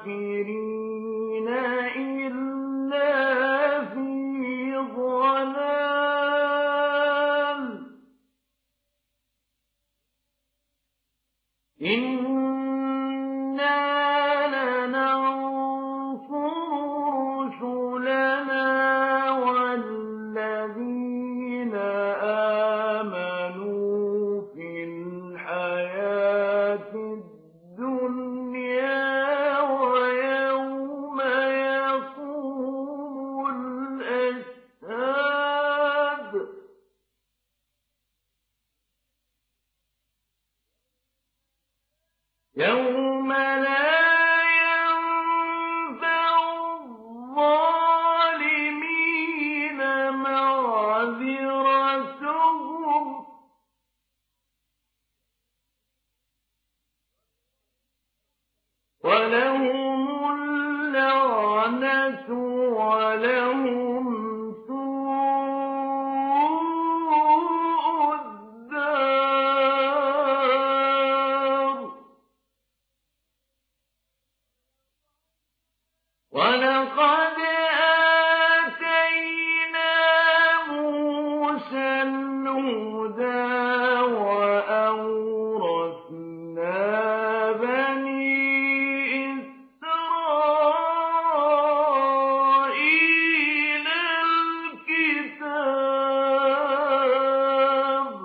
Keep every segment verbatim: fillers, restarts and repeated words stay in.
الكافرين إلا في ضلال إنا لننصر رسلنا والذين آمنوا في الحياة الدنيا ويوم يقوم الأشهاد يوم لا ينفع الظالمين معذرتهم ولهم اللعنة ولهم سوء الدار ولقد آتينا موسى الهدى وأورثنا بني إسرائيل الكتاب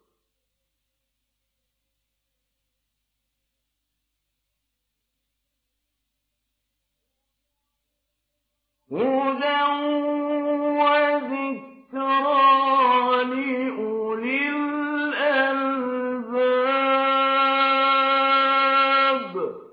هدى وذكرى لأولي الألباب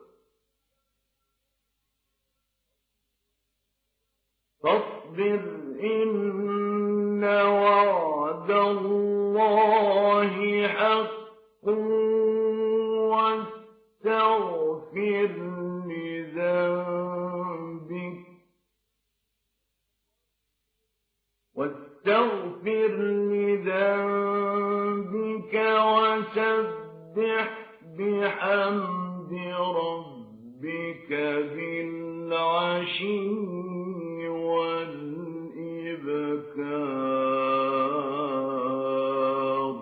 فاصبر إن وعد الله حق واستغفر لذنبك واستغفر لذنبك وسبح بحمد ربك بالعشي والإبكار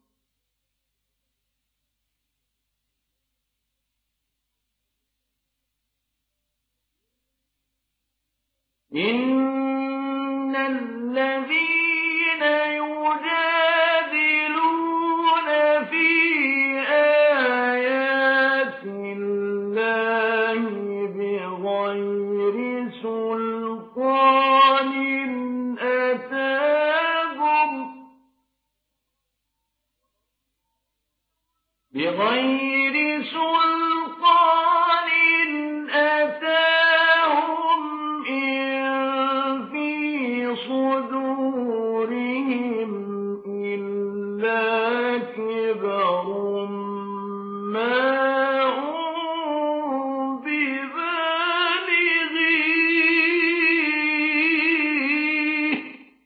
إن الذين يجادلون في آيات الله بغير سلطان أتاهم بغير سلطان أتاهم إن في صدورهم إلا كبر ما هم ببالغيه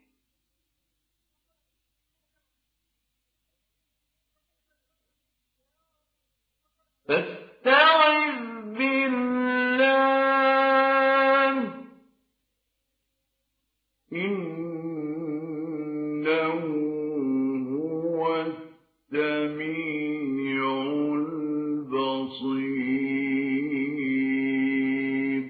فاستعذ بالله إنه هو السميع البصير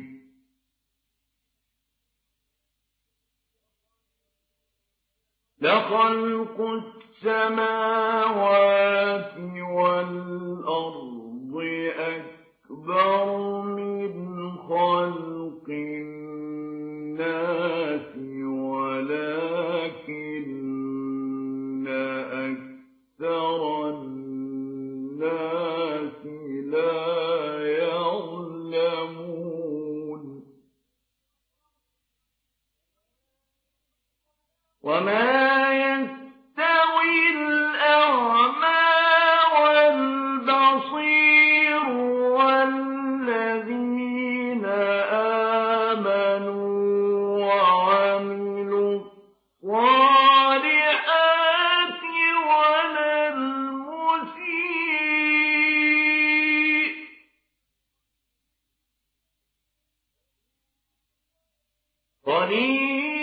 لخلق السماوات والأرض أكبر من خلق الناس ولكن أكثر الناس لا يعلمون وما يستوي الأعمى والبصير والذين آمنوا قليلا